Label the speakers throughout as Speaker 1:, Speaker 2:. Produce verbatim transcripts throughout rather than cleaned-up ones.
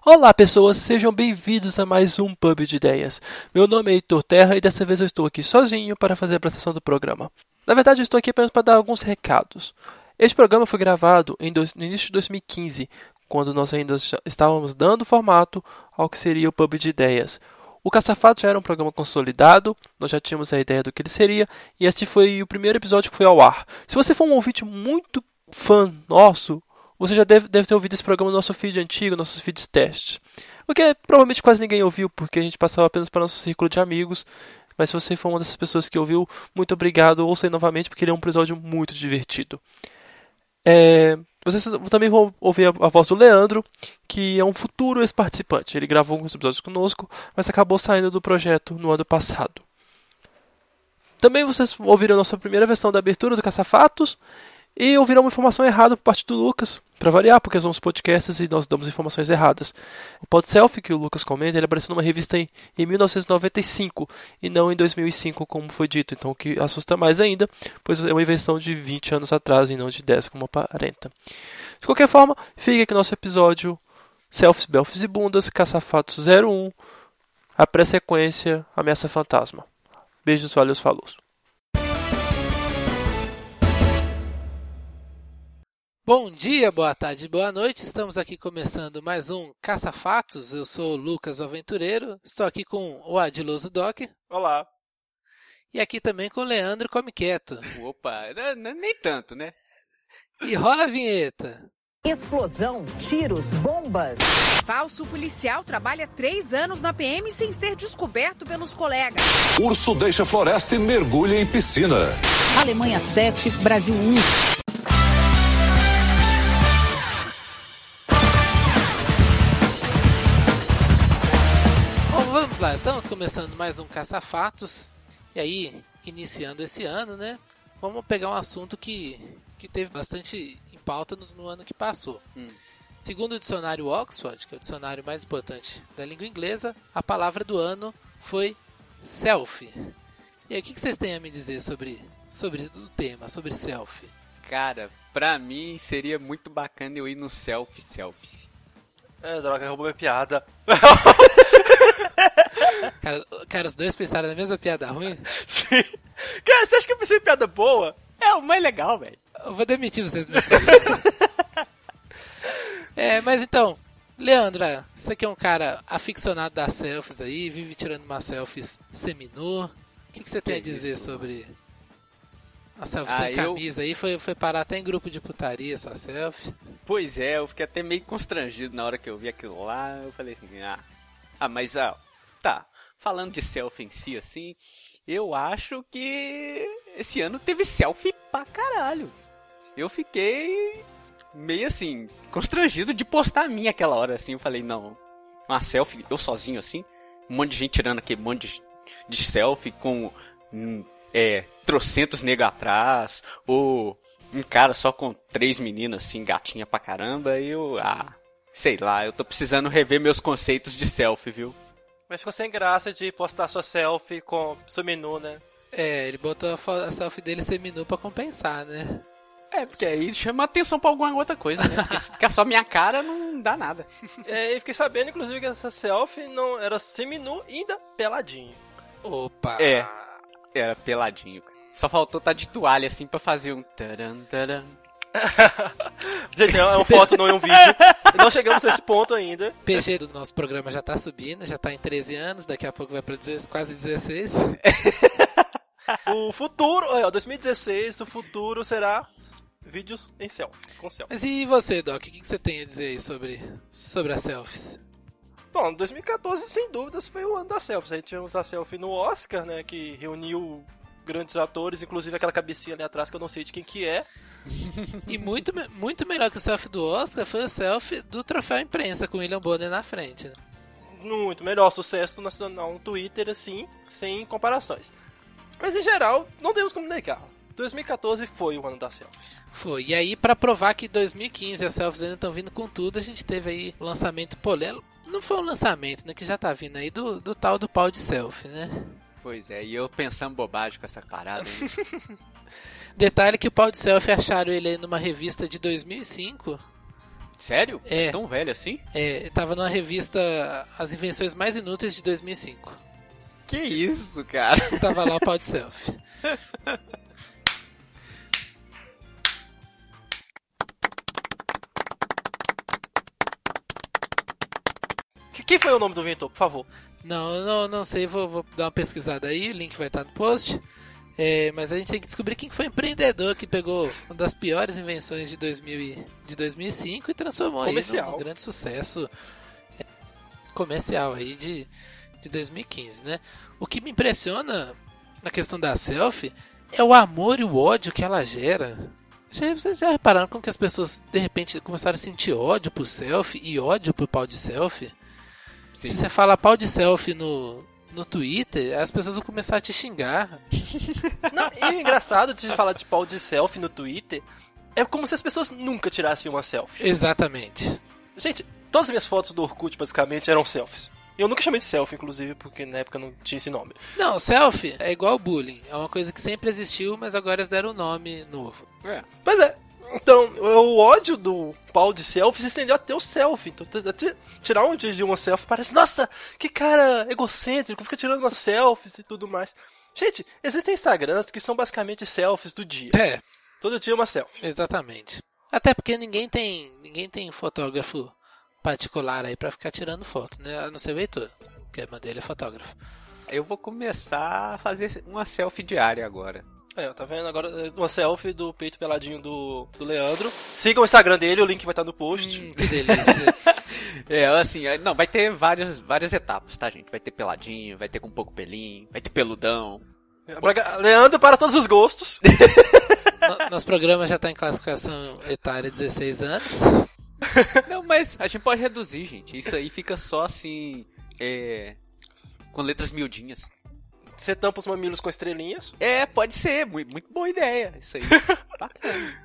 Speaker 1: Olá pessoas, sejam bem-vindos a mais um Pub de Ideias. Meu nome é Heitor Terra e dessa vez eu estou aqui sozinho para fazer a apresentação do programa. Na verdade eu estou aqui apenas para dar alguns recados. Este programa foi gravado em dois, no início de dois mil e quinze, quando nós ainda estávamos dando formato ao que seria o Pub de Ideias. O Caça-Fatos já era um programa consolidado, nós já tínhamos a ideia do que ele seria, e este foi o primeiro episódio que foi ao ar. Se você for um ouvinte muito fã nosso, você já deve, deve ter ouvido esse programa no nosso feed antigo, nossos feeds testes. O que provavelmente quase ninguém ouviu, porque a gente passava apenas para o nosso círculo de amigos. Mas se você for uma dessas pessoas que ouviu, muito obrigado, ouça aí novamente, porque ele é um episódio muito divertido. É, vocês também vão ouvir a, a voz do Leandro, que é um futuro ex-participante. Ele gravou alguns episódios conosco, mas acabou saindo do projeto no ano passado. Também vocês ouviram a nossa primeira versão da abertura do Caça-Fatos, e ouviram uma informação errada por parte do Lucas, para variar, porque somos podcasts e nós damos informações erradas. O PodSelfie que o Lucas comenta, ele apareceu numa revista em, em mil novecentos e noventa e cinco e não em dois mil e cinco, como foi dito. Então o que assusta mais ainda, pois é uma invenção de vinte anos atrás e não de dez, como aparenta. De qualquer forma, fica aqui nosso episódio Selfies, Belfies e Bundas, Caça-Fatos zero um, a pré-sequência Ameaça Fantasma. Beijos, valeu, falou.
Speaker 2: Bom dia, boa tarde, boa noite. Estamos aqui começando mais um Caça-Fatos. Eu sou o Lucas, o aventureiro. Estou aqui com o Adiloso Doc.
Speaker 3: Olá.
Speaker 2: E aqui também com o Leandro Come Quieto.
Speaker 3: Opa, nem tanto, né?
Speaker 2: E rola a vinheta.
Speaker 4: Explosão, tiros, bombas.
Speaker 5: Falso policial trabalha três anos na P M sem ser descoberto pelos colegas.
Speaker 6: Urso deixa floresta e mergulha em piscina.
Speaker 4: Alemanha sete, Brasil um.
Speaker 2: Vamos lá, estamos começando mais um Caça-Fatos. E aí, iniciando esse ano, né? Vamos pegar um assunto que, que teve bastante em pauta no, no ano que passou. Hum. Segundo o dicionário Oxford, que é o dicionário mais importante da língua inglesa, a palavra do ano foi selfie. E aí, o que, que vocês têm a me dizer sobre, sobre o tema, sobre selfie?
Speaker 3: Cara, pra mim seria muito bacana eu ir no selfie selfie.
Speaker 1: É, droga, roubou minha piada.
Speaker 2: Cara, cara, os dois pensaram na mesma piada ruim?
Speaker 3: Sim. Cara, você acha que eu pensei em piada boa? É o mais legal, velho.
Speaker 2: Eu vou demitir vocês. É, mas então, Leandro, você que é um cara aficionado das selfies aí, vive tirando umas selfies seminu. O que, que você tem que a dizer isso? Sobre a selfie ah, sem eu... camisa aí? Foi, foi parar até em grupo de putaria sua selfie?
Speaker 3: Pois é, eu fiquei até meio constrangido na hora que eu vi aquilo lá. Eu falei assim, ah, ah mas ah, tá, falando de selfie em si assim, eu acho que esse ano teve selfie pra caralho. Eu fiquei meio assim, constrangido de postar a minha aquela hora assim. Eu falei, não, uma selfie, eu sozinho assim, um monte de gente tirando aquele monte de, de selfie com hum, é, trocentos negros atrás, ou um cara só com três meninas assim, gatinha pra caramba. E eu, ah, sei lá, eu tô precisando rever meus conceitos de selfie, viu?
Speaker 1: Mas ficou sem graça de postar sua selfie com seminu, né?
Speaker 2: É, ele botou a, a selfie dele seminu pra compensar, né?
Speaker 3: É, porque aí chama atenção pra alguma outra coisa, né? Porque se ficar só minha cara, não dá nada.
Speaker 1: É, e fiquei sabendo, inclusive, que essa selfie não era seminu e ainda peladinho.
Speaker 2: Opa!
Speaker 3: É, era peladinho. Só faltou estar tá de toalha, assim, pra fazer um taran, taran.
Speaker 1: Gente, é uma foto, não é um vídeo. Não chegamos nesse ponto ainda.
Speaker 2: P G do nosso programa já tá subindo, já tá em treze anos, daqui a pouco vai pra quase dezesseis.
Speaker 1: O futuro, ó, dois mil e dezesseis, o futuro será vídeos em selfie, com selfie.
Speaker 2: Mas e você, Doc, o que, que você tem a dizer aí sobre, sobre as selfies?
Speaker 1: Bom, dois mil e catorze, sem dúvidas, foi o ano das selfies. A gente tivemos a selfie no Oscar, né, que reuniu grandes atores, inclusive aquela cabecinha ali atrás que eu não sei de quem que é.
Speaker 2: E muito, muito melhor que o selfie do Oscar foi o selfie do troféu imprensa com o William Bonner na frente, né?
Speaker 1: Muito melhor, sucesso nacional no Twitter, assim, sem comparações. Mas em geral, não temos como negar. dois mil e catorze foi o ano das selfies.
Speaker 2: Foi, e aí pra provar que dois mil e quinze as selfies ainda estão vindo com tudo, a gente teve aí o lançamento polêmico. Não foi um lançamento, né, que já tá vindo aí do, do tal do pau de selfie, né?
Speaker 3: Pois é, e eu pensando bobagem com essa parada.
Speaker 2: Detalhe que o pau de selfie acharam ele aí numa revista de dois mil e cinco
Speaker 3: Sério?
Speaker 2: É.
Speaker 3: Tão velho assim?
Speaker 2: É, tava numa revista As Invenções Mais Inúteis de dois mil e cinco.
Speaker 3: Que isso, cara?
Speaker 2: Tava lá o pau de selfie.
Speaker 1: Quem foi o nome do inventor, por favor?
Speaker 2: Não, eu não, não sei, vou, vou dar uma pesquisada aí, o link vai estar no post. É, mas a gente tem que descobrir quem foi o empreendedor que pegou uma das piores invenções de, dois mil e, de dois mil e cinco e transformou aí num, num grande sucesso é, comercial aí de, de dois mil e quinze, né? O que me impressiona na questão da selfie é o amor e o ódio que ela gera. Vocês já repararam como que as pessoas de repente começaram a sentir ódio por selfie e ódio por pau de selfie? Sim. Se você fala pau de selfie no, no Twitter, as pessoas vão começar a te xingar.
Speaker 1: Não, e o engraçado de falar de pau de selfie no Twitter é como se as pessoas nunca tirassem uma selfie.
Speaker 2: Exatamente.
Speaker 1: Gente, todas as minhas fotos do Orkut basicamente eram selfies. E eu nunca chamei de selfie, inclusive, porque na época não tinha esse nome.
Speaker 2: Não, selfie é igual bullying. É uma coisa que sempre existiu, mas agora eles deram um nome novo.
Speaker 1: É. Pois é. Então, o ódio do pau de selfie se estendeu até o selfie. Então, tirar um dia de uma selfie parece, nossa, que cara egocêntrico, fica tirando umas selfies e tudo mais. Gente, existem Instagrams que são basicamente selfies do dia.
Speaker 2: É.
Speaker 1: Todo dia uma selfie.
Speaker 2: Exatamente. Até porque ninguém tem, ninguém tem fotógrafo particular aí pra ficar tirando foto, né? A não ser o Heitor, que a irmã dele é fotógrafo.
Speaker 3: Eu vou começar a fazer uma selfie diária agora.
Speaker 1: É, tá vendo agora uma selfie do peito peladinho do, do Leandro. Sigam o Instagram dele, o link vai estar no post.
Speaker 2: Hum, que delícia.
Speaker 3: É, assim, não, vai ter várias, várias etapas, tá, gente? Vai ter peladinho, vai ter com pouco pelinho, vai ter peludão.
Speaker 1: Leandro para todos os gostos.
Speaker 2: no, nosso programa já tá em classificação etária dezesseis anos.
Speaker 3: Não, mas a gente pode reduzir, gente. Isso aí fica só assim, é, com letras miudinhas.
Speaker 1: Você tampa os mamilos com estrelinhas?
Speaker 3: É, pode ser. Muito, muito boa ideia. Isso aí. Bacana.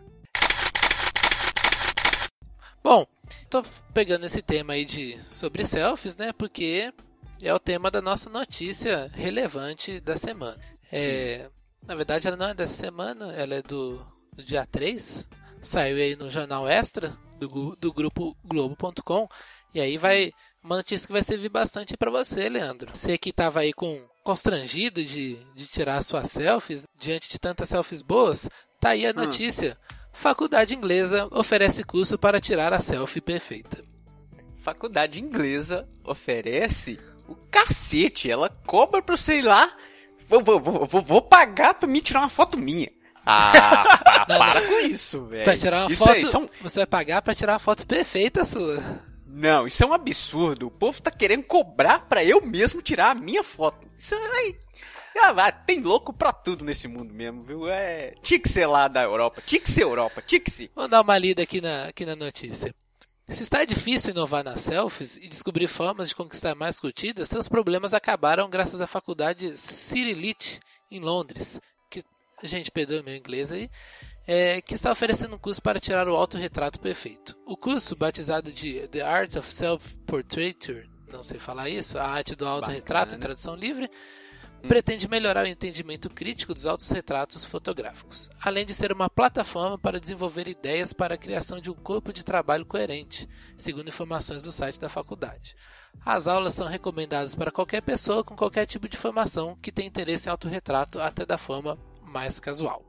Speaker 2: Bom, tô pegando esse tema aí de, sobre selfies, né? Porque é o tema da nossa notícia relevante da semana. É, na verdade, ela não é dessa semana, ela é do, do dia três. Saiu aí no Jornal Extra do, do grupo Globo ponto com. E aí vai uma notícia que vai servir bastante para você, Leandro. Você que estava aí com constrangido de, de tirar suas selfies diante de tantas selfies boas, tá aí a notícia. Hum. Faculdade Inglesa oferece curso para tirar a selfie perfeita.
Speaker 3: Faculdade Inglesa oferece o cacete. Ela cobra pra sei lá. Vou, vou, vou, vou pagar pra me tirar uma foto minha. Ah, não, para não. com isso, velho.
Speaker 2: Pra tirar uma
Speaker 3: isso
Speaker 2: foto,
Speaker 3: aí, são...
Speaker 2: você vai pagar pra tirar uma foto perfeita sua.
Speaker 3: Não, isso é um absurdo. O povo tá querendo cobrar pra eu mesmo tirar a minha foto. Isso aí... Ah, tem louco pra tudo nesse mundo mesmo, viu? É... Tinha que ser lá da Europa. Tinha que ser Europa. Tinha que ser.
Speaker 2: Vamos dar uma lida aqui na, aqui na notícia. Se está difícil inovar nas selfies e descobrir formas de conquistar mais curtidas, seus problemas acabaram graças à faculdade City Lit em Londres. Que, gente, perdoe meu inglês aí. É, que está oferecendo um curso para tirar o autorretrato perfeito. O curso, batizado de The Art of Self-Portraiture, não sei falar isso, a arte do autorretrato em tradução livre, hum. pretende melhorar o entendimento crítico dos autorretratos fotográficos, além de ser uma plataforma para desenvolver ideias para a criação de um corpo de trabalho coerente, segundo informações do site da faculdade. As aulas são recomendadas para qualquer pessoa com qualquer tipo de formação que tenha interesse em autorretrato, até da forma mais casual.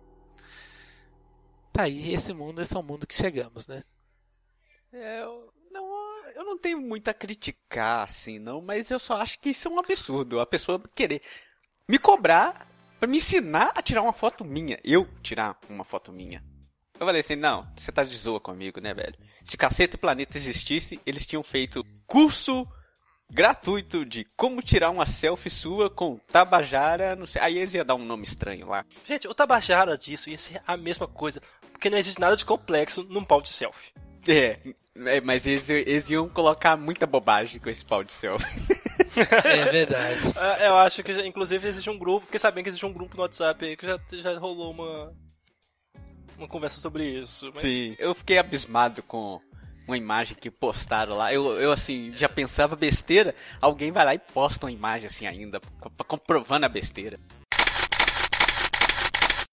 Speaker 2: Tá aí, esse mundo, esse é o mundo que chegamos, né?
Speaker 3: É, eu, não, eu não tenho muito a criticar, assim, não, mas eu só acho que isso é um absurdo. A pessoa querer me cobrar pra me ensinar a tirar uma foto minha. Eu tirar uma foto minha. Eu falei assim, não, você tá de zoa comigo, né, velho? Se Caceta e Planeta existisse, eles tinham feito curso gratuito de como tirar uma selfie sua com Tabajara, não sei. Aí eles iam dar um nome estranho lá.
Speaker 1: Gente, o Tabajara disso ia ser a mesma coisa, porque não existe nada de complexo num pau de selfie.
Speaker 3: É, é mas eles, eles iam colocar muita bobagem com esse pau de selfie.
Speaker 2: É verdade.
Speaker 1: Eu acho que, inclusive, existe um grupo, fiquei sabendo que existe um grupo no WhatsApp aí que já, já rolou uma, uma conversa sobre isso. Mas...
Speaker 3: Sim, eu fiquei abismado com uma imagem que postaram lá. Eu, eu, assim, já pensava besteira, alguém vai lá e posta uma imagem assim ainda, comprovando a besteira.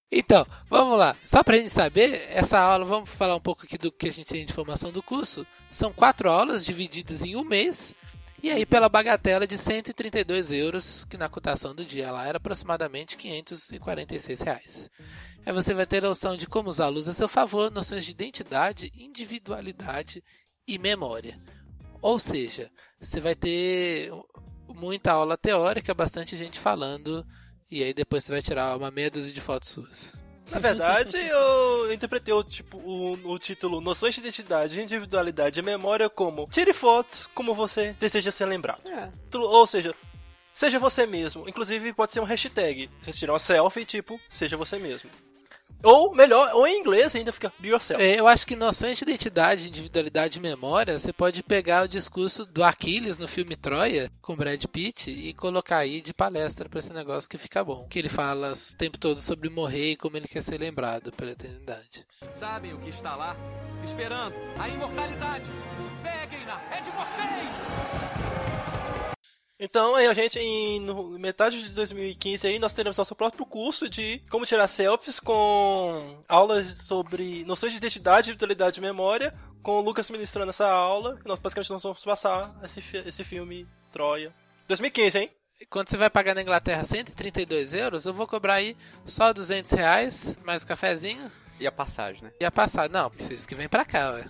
Speaker 2: Então, vamos lá. Só pra gente saber, essa aula, vamos falar um pouco aqui do que a gente tem de informação do curso. São quatro aulas divididas em um mês. E aí pela bagatela de cento e trinta e dois euros, que na cotação do dia lá era aproximadamente quinhentos e quarenta e seis reais. Aí você vai ter a noção de como usar a luz a seu favor, noções de identidade, individualidade e memória. Ou seja, você vai ter muita aula teórica, bastante gente falando, e aí depois você vai tirar uma meia dúzia de fotos suas.
Speaker 1: Na verdade, eu interpretei o, tipo, o, o título Noções de Identidade, Individualidade e Memória como tire fotos como você deseja ser lembrado. É. Ou seja, seja você mesmo. Inclusive pode ser um hashtag. Você tira uma selfie tipo, seja você mesmo. Ou melhor, ou em inglês ainda fica be yourself.
Speaker 2: É, eu acho que noções de identidade, individualidade e memória, você pode pegar o discurso do Aquiles no filme Troia, com Brad Pitt, e colocar aí de palestra pra esse negócio que fica bom. Que ele fala o tempo todo sobre morrer e como ele quer ser lembrado pela eternidade.
Speaker 7: Sabem o que está lá? Esperando a imortalidade. Peguem-na, é de vocês!
Speaker 1: Então, aí a gente, em no, metade de dois mil e quinze, aí, nós teremos nosso próprio curso de como tirar selfies com aulas sobre noções de identidade, individualidade e memória, com o Lucas ministrando essa aula. Nós, basicamente, nós vamos passar esse, esse filme Troia. dois mil e quinze, hein?
Speaker 2: Quando você vai pagar na Inglaterra cento e trinta e dois euros, eu vou cobrar aí só duzentos reais, mais o cafezinho.
Speaker 3: E a passagem, né?
Speaker 2: E a passagem. Não, vocês que vêm pra cá, ué.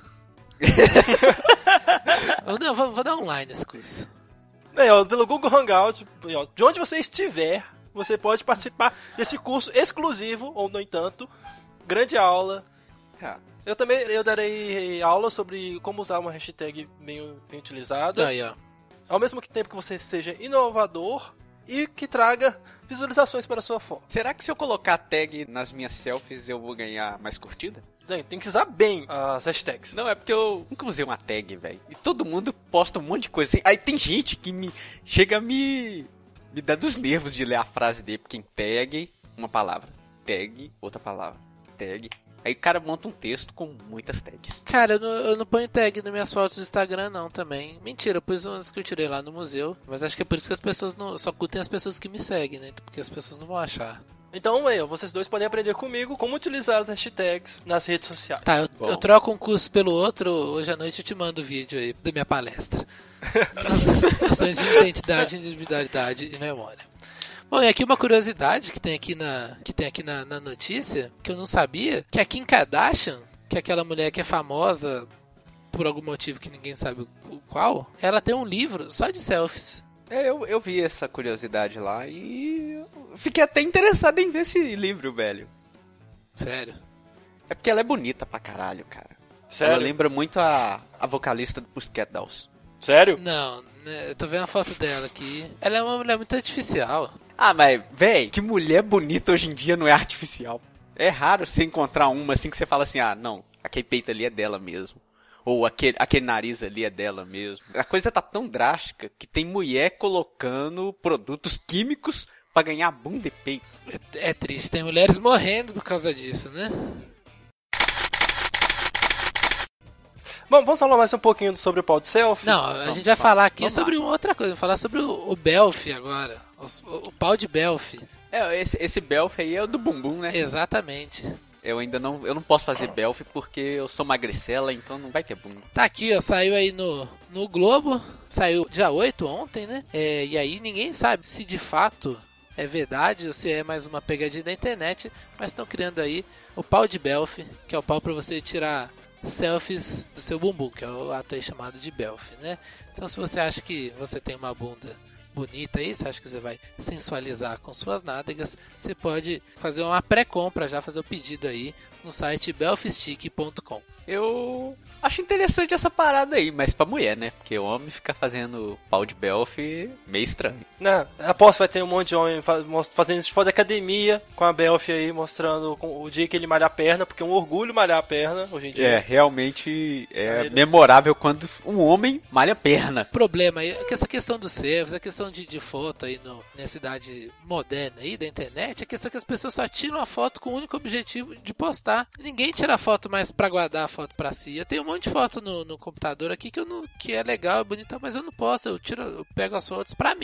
Speaker 2: Não, vou, vou dar online esse curso.
Speaker 1: É, ó, pelo Google Hangout, ó, de onde você estiver, você pode participar desse curso exclusivo, ou no entanto, grande aula. É. Eu também eu darei aula sobre como usar uma hashtag bem, bem utilizada.
Speaker 2: Aí, ó.
Speaker 1: Ao mesmo tempo que você seja inovador e que traga visualizações para a sua foto.
Speaker 3: Será que se eu colocar tag nas minhas selfies eu vou ganhar mais curtida?
Speaker 1: Tem que usar bem as hashtags.
Speaker 3: Não, é porque eu nunca usei uma tag, velho. E todo mundo posta um monte de coisa assim. Aí tem gente que me chega a me, me dar dos nervos de ler a frase dele. Porque em tag, uma palavra. Tag, outra palavra. Tag. Aí o cara monta um texto com muitas tags.
Speaker 2: Cara, eu não, eu não ponho tag nas minhas fotos do Instagram não também. Mentira, eu pus umas que eu tirei lá no museu. Mas acho que é por isso que as pessoas não... Só curtem as pessoas que me seguem, né? Porque as pessoas não vão achar.
Speaker 1: Então, eu, vocês dois podem aprender comigo como utilizar as hashtags nas redes sociais.
Speaker 2: Tá, eu, eu troco um curso pelo outro. Hoje à noite eu te mando o vídeo aí da minha palestra. Noções de identidade, individualidade e memória. Bom, e aqui uma curiosidade que tem aqui, na, que tem aqui na, na notícia, que eu não sabia, que a Kim Kardashian, que é aquela mulher que é famosa por algum motivo que ninguém sabe o qual, ela tem um livro só de selfies.
Speaker 3: É, eu, eu vi essa curiosidade lá e fiquei até interessado em ver esse livro, velho.
Speaker 2: Sério?
Speaker 3: É porque ela é bonita pra caralho, cara.
Speaker 1: Sério?
Speaker 3: Ela lembra muito a, a vocalista do Pussycat Dolls.
Speaker 1: Sério?
Speaker 2: Não, né, eu tô vendo a foto dela aqui. Ela é uma mulher muito artificial.
Speaker 3: Ah, mas, véi, que mulher bonita hoje em dia não é artificial. É raro você encontrar uma assim que você fala assim, ah, não, aquele peito ali é dela mesmo. Ou aquele, aquele nariz ali é dela mesmo. A coisa tá tão drástica que tem mulher colocando produtos químicos pra ganhar bunda e peito.
Speaker 2: É, é triste, tem mulheres morrendo por causa disso, né?
Speaker 1: Bom, vamos falar mais um pouquinho sobre o pau de selfie?
Speaker 2: Não, a
Speaker 1: vamos
Speaker 2: gente vai
Speaker 1: falar.
Speaker 2: falar aqui
Speaker 1: vamos
Speaker 2: sobre
Speaker 1: lá.
Speaker 2: uma outra coisa. Vamos falar sobre o, o Belf agora. O, o pau de Belf.
Speaker 3: É, esse, esse Belf aí é o do bumbum, né?
Speaker 2: Exatamente.
Speaker 3: Eu ainda não, eu não posso fazer Belf porque eu sou magricela, então não vai ter bunda.
Speaker 2: Tá aqui, ó, saiu aí no, no Globo, saiu dia oito ontem, né? É, e aí ninguém sabe se de fato é verdade ou se é mais uma pegadinha da internet, mas estão criando aí o pau de Belf, que é o pau para você tirar selfies do seu bumbum, que é o ato aí chamado de Belf, né? Então se você acha que você tem uma bunda bonita aí, você acha que você vai sensualizar com suas nádegas, você pode fazer uma pré-compra já, fazer o pedido aí no site belfstick ponto com.
Speaker 3: Eu acho interessante essa parada aí, mas pra mulher, né? Porque o homem fica fazendo pau de Belf meio estranho.
Speaker 1: Não, aposto que vai ter um monte de homem fazendo isso fora da academia, com a Belf aí, mostrando o dia que ele malha a perna, porque é um orgulho malhar a perna hoje em dia.
Speaker 3: É, realmente é memorável quando um homem malha a perna.
Speaker 2: O problema aí é que essa questão dos selfies, a questão de, de foto aí no, nessa idade moderna aí da internet, a questão é que as pessoas só tiram a foto com o único objetivo de postar. Ninguém tira a foto mais pra guardar a foto pra si. Eu tenho um monte de foto no, no computador aqui que, eu não, que é legal, é bonita, mas eu não posso. Eu tiro, eu pego as fotos pra mim.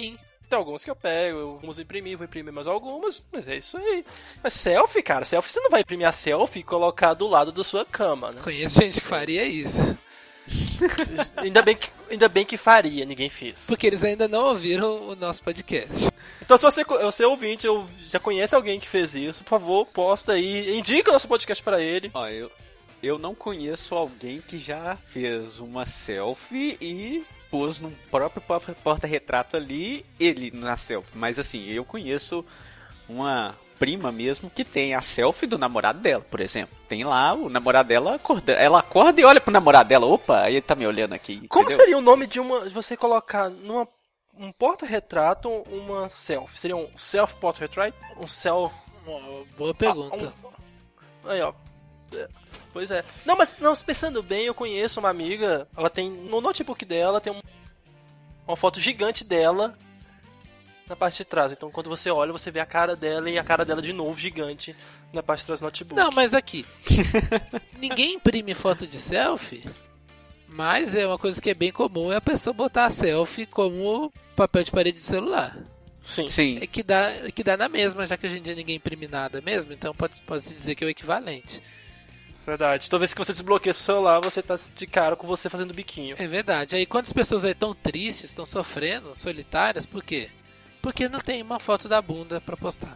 Speaker 1: Tem algumas que eu pego, alguns eu imprimi, vou imprimir mais algumas, mas é isso aí. Mas selfie, cara, selfie você não vai imprimir a selfie e colocar do lado da sua cama, né?
Speaker 2: Conheço gente que faria isso.
Speaker 1: ainda, bem que, ainda bem que faria, ninguém fez.
Speaker 2: Porque eles ainda não ouviram o nosso podcast.
Speaker 1: Então se você, você é ouvinte, eu já conhece alguém que fez isso, por favor, posta aí, indica o nosso podcast pra ele.
Speaker 3: Ó, eu, eu não conheço alguém que já fez uma selfie e pôs no próprio porta-retrato ali, ele na selfie. Mas assim, eu conheço uma prima mesmo que tem a selfie do namorado dela, por exemplo. Tem lá, o namorado dela acorda, ela acorda e olha pro namorado dela, opa, aí ele tá me olhando aqui.
Speaker 1: Como
Speaker 3: entendeu?
Speaker 1: seria o nome de uma, de você colocar numa um porta-retrato uma selfie? Seria um self-portrait? Um self...
Speaker 2: Uma boa pergunta.
Speaker 1: Ah, um... Aí, ó. Pois é. Não, mas não, pensando bem, eu conheço uma amiga, ela tem, no notebook dela, tem um, uma foto gigante dela na parte de trás. Então, quando você olha, você vê a cara dela e a cara dela de novo gigante na parte de trás do notebook.
Speaker 2: Não, mas aqui, ninguém imprime foto de selfie, mas é uma coisa que é bem comum, é a pessoa botar a selfie como papel de parede de celular.
Speaker 1: Sim.
Speaker 3: Sim.
Speaker 2: É que dá, é que dá na mesma, já que hoje em dia ninguém imprime nada mesmo, então pode, pode se dizer que é o equivalente.
Speaker 1: Verdade. Toda vez que você desbloqueia seu celular, você tá de cara com você fazendo biquinho.
Speaker 2: É verdade. Aí quantas pessoas aí estão tristes, estão sofrendo, solitárias, por quê? Porque não tem uma foto da bunda pra postar.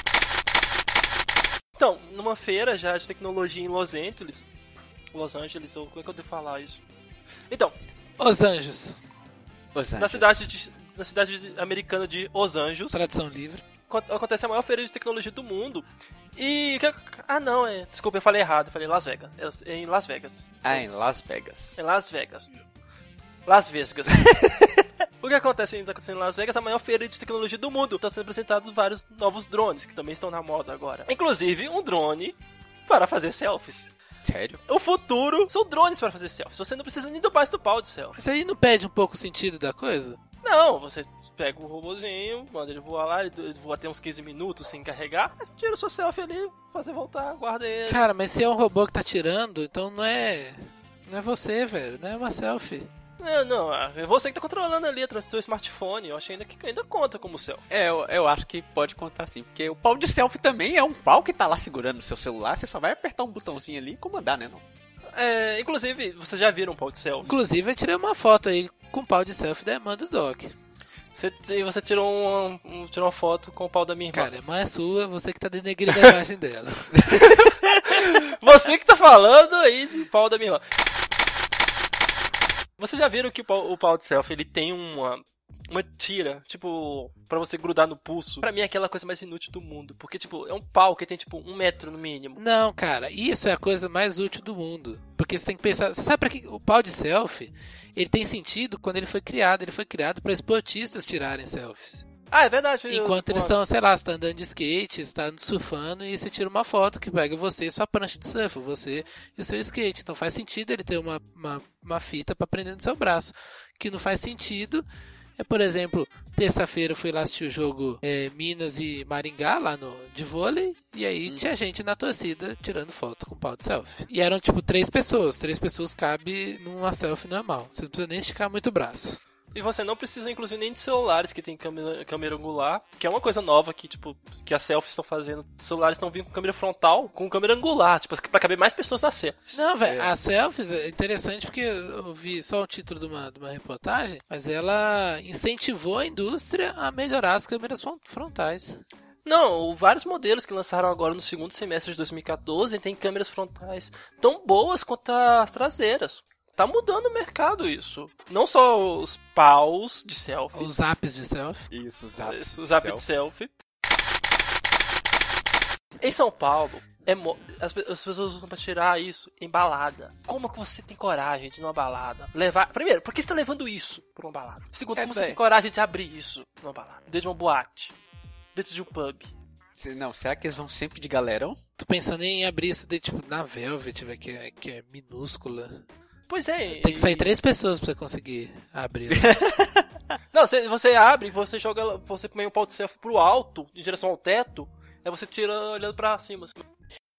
Speaker 1: Então, numa feira já de tecnologia em Los Angeles, Los Angeles, ou como é que eu devo falar isso? Então,
Speaker 2: Os Anjos,
Speaker 3: Os
Speaker 1: na
Speaker 3: Anjos.
Speaker 1: cidade, de, na cidade americana de Os Anjos,
Speaker 2: tradução livre.
Speaker 1: acontece a maior feira de tecnologia do mundo. E... Ah, não, é... Desculpa, eu falei errado. Eu falei Las Vegas. É em Las Vegas.
Speaker 3: Ah, em Las Vegas.
Speaker 1: Em Las Vegas. Las Vegas. O que acontece ainda acontecendo em Las Vegas? A maior feira de tecnologia do mundo. Estão sendo apresentados vários novos drones, que também estão na moda agora. Inclusive, um drone para fazer selfies.
Speaker 3: Sério?
Speaker 1: O futuro são drones para fazer selfies. Você não precisa nem do mais do pau de selfie.
Speaker 2: Isso aí não perde um pouco o sentido da coisa?
Speaker 1: Não, você pega o robozinho, manda ele voar lá, ele voa até uns quinze minutos sem carregar, mas tira o seu selfie ali, fazer voltar, guarda ele.
Speaker 2: Cara, mas se é um robô que tá tirando, então não é... Não é você, velho. Não é uma selfie.
Speaker 1: Não, não, é você que tá controlando ali através do seu smartphone. Eu acho ainda que ainda conta como selfie.
Speaker 3: É, eu, eu acho que pode contar sim, porque o pau de selfie também é um pau que tá lá segurando no seu celular, você só vai apertar um botãozinho ali e comandar, né, não?
Speaker 1: É, inclusive, vocês já viram um pau de selfie?
Speaker 2: Inclusive, eu tirei uma foto aí com pau de selfie da irmã do Doc.
Speaker 1: Você, você tirou, uma, um, tirou uma foto com o pau da minha irmã.
Speaker 2: Cara, a irmã é sua, você que tá denegrindo a imagem dela.
Speaker 1: Você que tá falando aí de pau da minha irmã. Vocês já viram que o pau, o pau de selfie, ele tem uma, uma tira, tipo, pra você grudar no pulso. Pra mim é aquela coisa mais inútil do mundo. Porque, tipo, é um pau que tem, tipo, um metro no mínimo.
Speaker 2: Não, cara, isso é a coisa mais útil do mundo. Porque você tem que pensar... Você sabe pra que o pau de selfie, ele tem sentido quando ele foi criado. Ele foi criado pra esportistas tirarem selfies.
Speaker 1: Ah, é verdade.
Speaker 2: Enquanto
Speaker 1: eu,
Speaker 2: eles estão, sei lá, você tá andando de skate, você tá surfando e você tira uma foto que pega você e sua prancha de surf, você e o seu skate. Então faz sentido ele ter uma, uma, uma fita pra prender no seu braço. O que não faz sentido é, por exemplo, terça-feira eu fui lá assistir o jogo é, Minas e Maringá, lá no, de vôlei, e aí hum. tinha gente na torcida tirando foto com pau de selfie. E eram tipo três pessoas, três pessoas cabe numa selfie normal. Você não precisa nem esticar muito o braço.
Speaker 1: E você não precisa, inclusive, nem de celulares que tem câmera, câmera angular, que é uma coisa nova que, tipo, que as selfies estão fazendo. Os celulares estão vindo com câmera frontal, com câmera angular, tipo, pra caber mais pessoas nas selfies.
Speaker 2: Não, velho, é. As selfies é interessante porque eu vi só o título de uma, de uma reportagem, mas ela incentivou a indústria a melhorar as câmeras frontais.
Speaker 1: Não, vários modelos que lançaram agora no segundo semestre de dois mil e quatorze têm câmeras frontais tão boas quanto as traseiras. Tá mudando o mercado isso. Não só os paus de selfie.
Speaker 2: Os apps de selfie.
Speaker 3: Isso, os apps
Speaker 1: Os apps de selfie. Em São Paulo, é mo... as, as pessoas usam pra tirar isso em balada. Como que você tem coragem de ir numa balada? Levar... Primeiro, por que você tá levando isso pra uma balada? Segundo,
Speaker 3: é,
Speaker 1: como
Speaker 3: véio.
Speaker 1: você tem coragem de abrir isso numa balada? Dentro de uma boate. Dentro de um pub.
Speaker 3: Não, será que eles vão sempre de galerão?
Speaker 2: Tô pensando em abrir isso de, tipo, na Velvet, véio, que, é, que é minúscula.
Speaker 1: Pois é.
Speaker 2: Tem que sair e... três pessoas pra você conseguir abrir. Né?
Speaker 1: Não, você, você abre, você joga, você põe um pau de selfie pro alto, em direção ao teto, aí você tira olhando pra cima. Assim.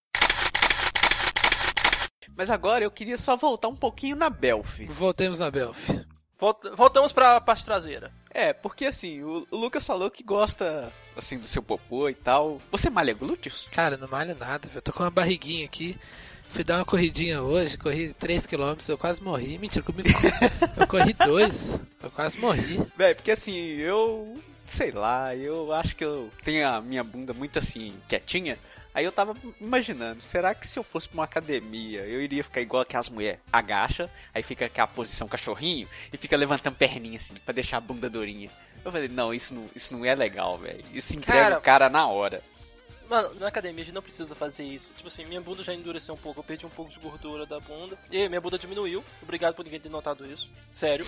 Speaker 3: Mas agora eu queria só voltar um pouquinho na Belf.
Speaker 2: Voltemos na Belf.
Speaker 1: Volta, voltamos pra parte traseira.
Speaker 3: É, porque assim, o, o Lucas falou que gosta, assim, do seu popô e tal. Você malha glúteos?
Speaker 2: Cara, não malho nada, eu tô com uma barriguinha aqui. Fui dar uma corridinha hoje, corri três quilômetros, eu quase morri. Mentira, comigo eu corri dois, eu quase morri.
Speaker 3: É, porque assim, eu... sei lá, eu acho que eu tenho a minha bunda muito assim, quietinha. Aí eu tava imaginando, será que se eu fosse pra uma academia, eu iria ficar igual aquelas mulheres? Agacha, aí fica aquela posição cachorrinho e fica levantando perninha assim, pra deixar a bunda durinha. Eu falei, não, isso não, isso não é legal, velho. Isso entrega
Speaker 1: Cara,
Speaker 3: o cara na hora.
Speaker 1: Mano, na academia a gente não precisa fazer isso. Tipo assim, minha bunda já endureceu um pouco, eu perdi um pouco de gordura da bunda. E minha bunda diminuiu. Obrigado por ninguém ter notado isso. Sério.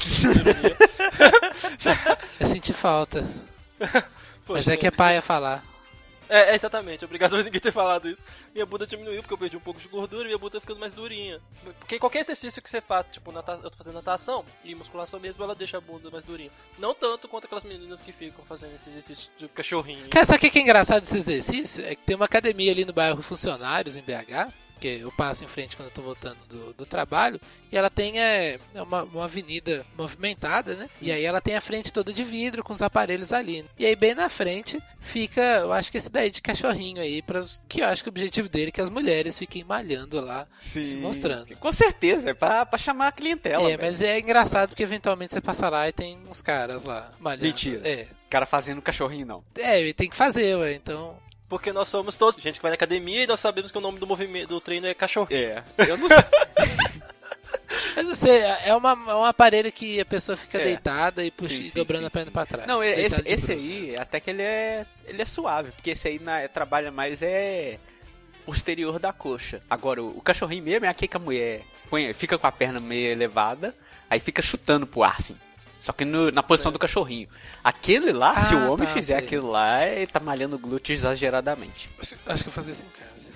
Speaker 2: Eu senti falta.
Speaker 1: Poxa,
Speaker 2: Mas é que é paia falar.
Speaker 1: É, é, exatamente. Obrigado por ninguém ter falado isso. Minha bunda diminuiu porque eu perdi um pouco de gordura e minha bunda tá ficando mais durinha. Porque qualquer exercício que você faz, tipo, nata... eu tô fazendo natação e musculação mesmo, ela deixa a bunda mais durinha. Não tanto quanto aquelas meninas que ficam fazendo esse exercício de cachorrinho.
Speaker 2: Cara, sabe o que é engraçado desse exercício? É que tem uma academia ali no bairro Funcionários, em B H, que eu passo em frente quando eu tô voltando do, do trabalho, e ela tem é, uma, uma avenida movimentada, né? E aí ela tem a frente toda de vidro com os aparelhos ali. E aí bem na frente fica, eu acho que esse daí de cachorrinho aí, pras, que eu acho que o objetivo dele é que as mulheres fiquem malhando lá,
Speaker 3: Sim,
Speaker 2: se mostrando.
Speaker 3: Com certeza, é pra, pra chamar a clientela.
Speaker 2: É,
Speaker 3: velho.
Speaker 2: mas é engraçado porque eventualmente você passa lá e tem uns caras lá malhando.
Speaker 3: Mentira.
Speaker 2: É,
Speaker 3: O cara fazendo cachorrinho, não.
Speaker 2: é e tem que fazer, ué, então...
Speaker 1: Porque nós somos todos gente que vai na academia e nós sabemos que o nome do movimento do treino é cachorro.
Speaker 3: É, eu não sei.
Speaker 2: Eu não sei, é, uma, é um aparelho que a pessoa fica
Speaker 3: É.
Speaker 2: deitada e puxa,
Speaker 3: Sim,
Speaker 2: e
Speaker 3: sim,
Speaker 2: dobrando
Speaker 3: sim,
Speaker 2: a perna
Speaker 3: sim.
Speaker 2: pra trás.
Speaker 3: Não, esse,
Speaker 2: deitado de
Speaker 3: esse
Speaker 2: bruços.
Speaker 3: aí, até que ele é, ele é suave, porque esse aí na, trabalha mais é posterior da coxa. Agora, o, o cachorrinho mesmo é aquele que a mulher põe, fica com a perna meio elevada, aí fica chutando pro ar, assim. Só que no- na posição do cachorrinho. Aquele lá,
Speaker 2: Ah,
Speaker 3: se o homem
Speaker 2: tá,
Speaker 3: fizer
Speaker 2: sei.
Speaker 3: aquilo lá, ele tá malhando o glúteo exageradamente.
Speaker 2: Acho, acho que eu vou fazer isso em casa.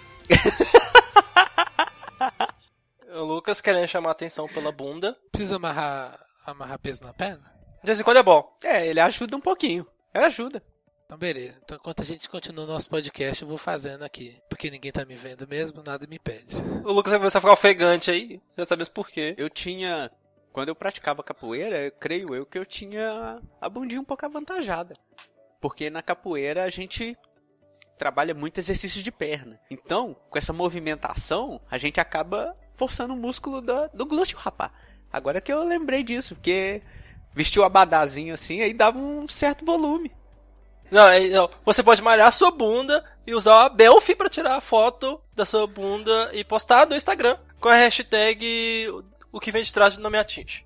Speaker 1: O Lucas querendo chamar a atenção pela bunda.
Speaker 2: Precisa amarrar, amarrar peso na perna?
Speaker 1: De vez em quando é bom.
Speaker 3: É, ele ajuda um pouquinho. Ele ajuda.
Speaker 2: Então beleza, então enquanto a gente continua o nosso podcast, eu vou fazendo aqui. Porque ninguém tá me vendo mesmo, nada me pede.
Speaker 1: O Lucas vai começar a ficar ofegante aí. Já sabemos por quê.
Speaker 3: Eu tinha... Quando eu praticava capoeira, eu creio eu que eu tinha a bundinha um pouco avantajada. Porque na capoeira a gente trabalha muito exercício de perna. Então, com essa movimentação, a gente acaba forçando o músculo do, do glúteo, rapaz. Agora que eu lembrei disso, porque vestiu o abadazinho assim, aí dava um certo volume.
Speaker 1: Não, é- não, você pode malhar a sua bunda e usar a Belfi pra tirar a foto da sua bunda e postar no Instagram com a hashtag o que vem de trás não me atinge.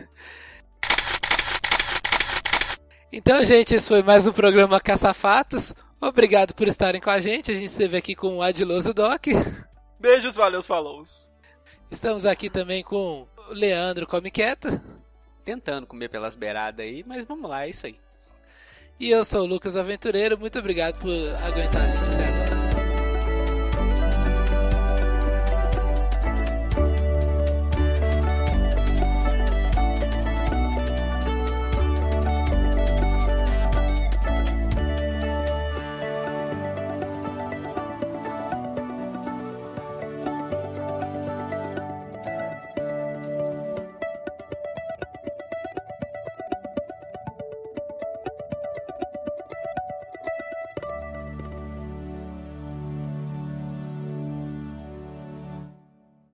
Speaker 2: Então, gente, esse foi mais um programa Caça-Fatos. Obrigado por estarem com a gente. A gente esteve aqui com o Adiloso Doc.
Speaker 1: Beijos, valeu, falou.
Speaker 2: Estamos aqui também com o Leandro Come Quieto.
Speaker 3: Tentando comer pelas beiradas aí, mas vamos lá, é isso aí.
Speaker 2: E eu sou o Lucas Aventureiro. Muito obrigado por aguentar a gente até agora.